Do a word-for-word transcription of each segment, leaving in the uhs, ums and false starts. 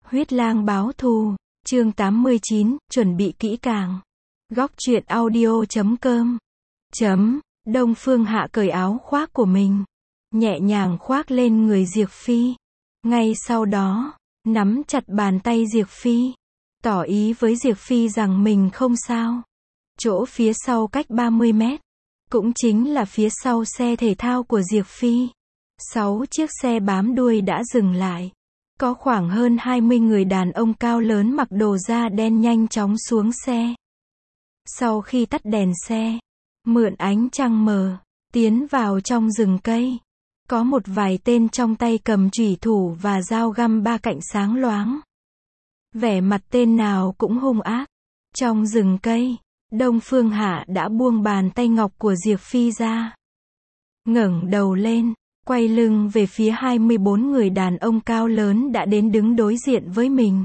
Huyết lang báo thù, chương tám mươi chín, chuẩn bị kỹ càng. Góc truyện audio chấm com. Chấm, Đông Phương Hạ cởi áo khoác của mình, nhẹ nhàng khoác lên người Diệp Phi. Ngay sau đó, nắm chặt bàn tay Diệp Phi, tỏ ý với Diệp Phi rằng mình không sao. Chỗ phía sau cách ba mươi mét, cũng chính là phía sau xe thể thao của Diệp Phi. Sáu chiếc xe bám đuôi đã dừng lại. Có khoảng hơn hai mươi người đàn ông cao lớn mặc đồ da đen nhanh chóng xuống xe. Sau khi tắt đèn xe, mượn ánh trăng mờ, tiến vào trong rừng cây. Có một vài tên trong tay cầm chủy thủ và dao găm ba cạnh sáng loáng. Vẻ mặt tên nào cũng hung ác. Trong rừng cây, Đông Phương Hạ đã buông bàn tay ngọc của Diệp Phi ra. Ngẩng đầu lên, quay lưng về phía hai mươi bốn người đàn ông cao lớn đã đến đứng đối diện với mình.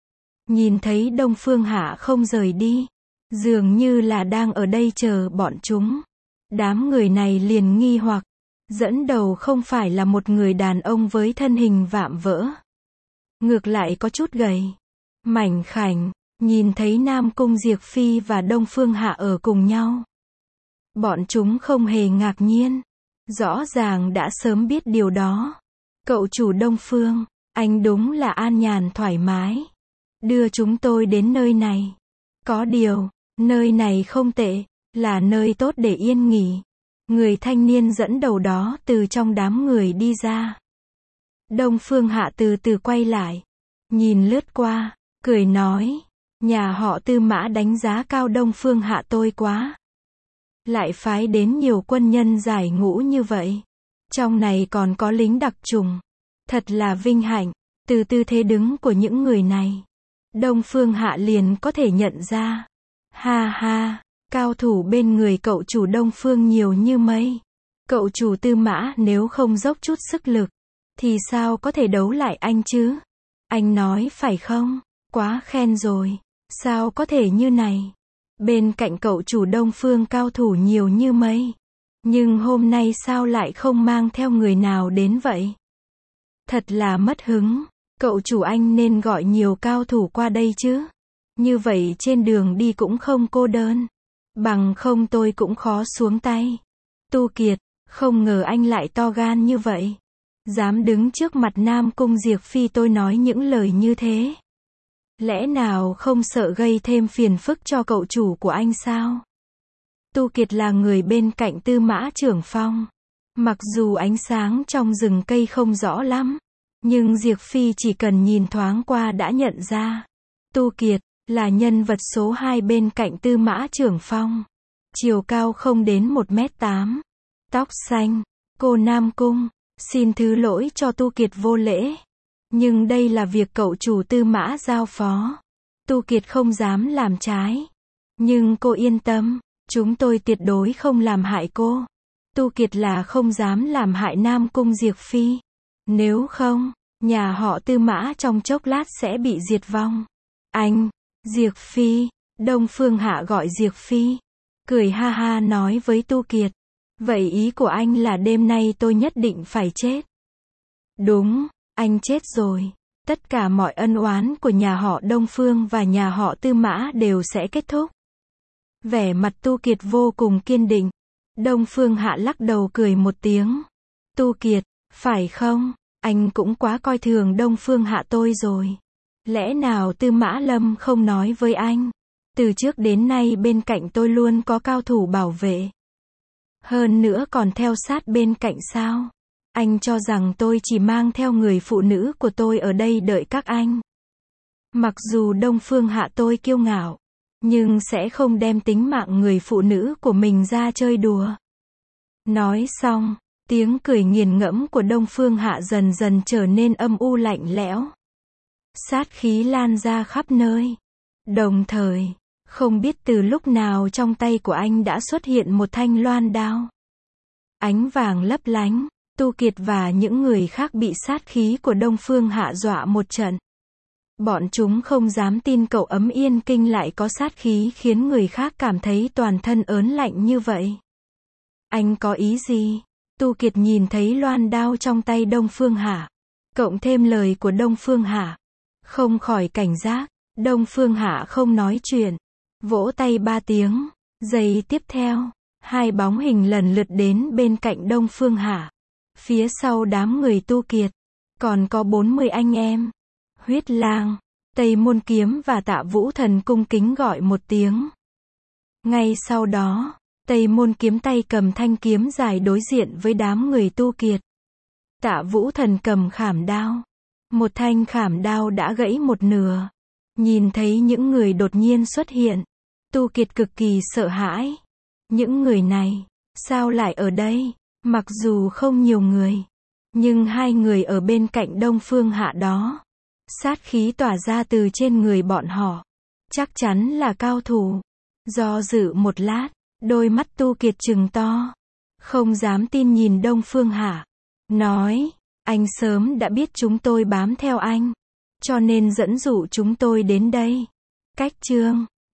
Nhìn thấy Đông Phương Hạ không rời đi, dường như là đang ở đây chờ bọn chúng. Đám người này liền nghi hoặc, dẫn đầu không phải là một người đàn ông với thân hình vạm vỡ. Ngược lại có chút gầy, mảnh khảnh, nhìn thấy Nam Cung Diệp Phi và Đông Phương Hạ ở cùng nhau. Bọn chúng không hề ngạc nhiên. Rõ ràng đã sớm biết điều đó. Cậu chủ Đông Phương, anh đúng là an nhàn thoải mái. Đưa chúng tôi đến nơi này. Có điều, nơi này không tệ, là nơi tốt để yên nghỉ. Người thanh niên dẫn đầu đó từ trong đám người đi ra. Đông Phương Hạ từ từ quay lại, nhìn lướt qua, cười nói, nhà họ Tư Mã đánh giá cao Đông Phương Hạ tôi quá. Lại phái đến nhiều quân nhân giải ngũ như vậy. Trong này còn có lính đặc chủng. Thật là vinh hạnh. Từ tư thế đứng của những người này, Đông Phương Hạ liền có thể nhận ra. Ha ha, cao thủ bên người cậu chủ Đông Phương nhiều như mây. Cậu chủ Tư Mã nếu không dốc chút sức lực, thì sao có thể đấu lại anh chứ? Anh nói phải không? Quá khen rồi. Sao có thể như này? Bên cạnh cậu chủ Đông Phương cao thủ nhiều như mây. Nhưng hôm nay sao lại không mang theo người nào đến vậy? Thật là mất hứng. Cậu chủ anh nên gọi nhiều cao thủ qua đây chứ. Như vậy trên đường đi cũng không cô đơn. Bằng không tôi cũng khó xuống tay. Tu Kiệt, không ngờ anh lại to gan như vậy. Dám đứng trước mặt Nam Cung Diệp Phi tôi nói những lời như thế. Lẽ nào không sợ gây thêm phiền phức cho cậu chủ của anh sao? Tu Kiệt là người bên cạnh Tư Mã Trưởng Phong. Mặc dù ánh sáng trong rừng cây không rõ lắm, nhưng Diệp Phi chỉ cần nhìn thoáng qua đã nhận ra. Tu Kiệt là nhân vật số hai bên cạnh Tư Mã Trưởng Phong. Chiều cao không đến một mét tám. Tóc xanh. Cô Nam Cung, xin thứ lỗi cho Tu Kiệt vô lễ. Nhưng đây là việc cậu chủ Tư Mã giao phó. Tu Kiệt không dám làm trái. Nhưng cô yên tâm, chúng tôi tuyệt đối không làm hại cô. Tu Kiệt là không dám làm hại Nam Cung Diệp Phi. Nếu không, nhà họ Tư Mã trong chốc lát sẽ bị diệt vong. Anh, Diệp Phi, Đông Phương Hạ gọi Diệp Phi. Cười ha ha nói với Tu Kiệt. Vậy ý của anh là đêm nay tôi nhất định phải chết. Đúng. Anh chết rồi. Tất cả mọi ân oán của nhà họ Đông Phương và nhà họ Tư Mã đều sẽ kết thúc. Vẻ mặt Tu Kiệt vô cùng kiên định. Đông Phương Hạ lắc đầu cười một tiếng. Tu Kiệt, phải không? Anh cũng quá coi thường Đông Phương Hạ tôi rồi. Lẽ nào Tư Mã Lâm không nói với anh? Từ trước đến nay bên cạnh tôi luôn có cao thủ bảo vệ. Hơn nữa còn theo sát bên cạnh sao? Anh cho rằng tôi chỉ mang theo người phụ nữ của tôi ở đây đợi các anh. Mặc dù Đông Phương Hạ tôi kiêu ngạo, nhưng sẽ không đem tính mạng người phụ nữ của mình ra chơi đùa. Nói xong, tiếng cười nghiền ngẫm của Đông Phương Hạ dần dần trở nên âm u lạnh lẽo. Sát khí lan ra khắp nơi. Đồng thời, không biết từ lúc nào trong tay của anh đã xuất hiện một thanh loan đao. Ánh vàng lấp lánh. Tu Kiệt và những người khác bị sát khí của Đông Phương Hạ dọa một trận. Bọn chúng không dám tin cậu Ấm Yên Kinh lại có sát khí khiến người khác cảm thấy toàn thân ớn lạnh như vậy. Anh có ý gì? Tu Kiệt nhìn thấy loan đao trong tay Đông Phương Hạ, cộng thêm lời của Đông Phương Hạ, Không khỏi cảnh giác, Đông Phương Hạ không nói chuyện. Vỗ tay ba tiếng. Giây tiếp theo, hai bóng hình lần lượt đến bên cạnh Đông Phương Hạ. Phía sau đám người Tu Kiệt, còn có bốn mươi anh em. Huyết Lang, Tây Môn Kiếm và Tạ Vũ Thần cung kính gọi một tiếng. Ngay sau đó, Tây Môn Kiếm tay cầm thanh kiếm dài đối diện với đám người Tu Kiệt. Tạ Vũ Thần cầm khảm đao. Một thanh khảm đao đã gãy một nửa. Nhìn thấy những người đột nhiên xuất hiện, Tu Kiệt cực kỳ sợ hãi. Những người này, sao lại ở đây? Mặc dù không nhiều người, nhưng hai người ở bên cạnh Đông Phương Hạ đó, sát khí tỏa ra từ trên người bọn họ. Chắc chắn là cao thủ. Do dự một lát, đôi mắt Tu Kiệt trừng to. Không dám tin nhìn Đông Phương Hạ. Nói, anh sớm đã biết chúng tôi bám theo anh. Cho nên dẫn dụ chúng tôi đến đây. Cách chương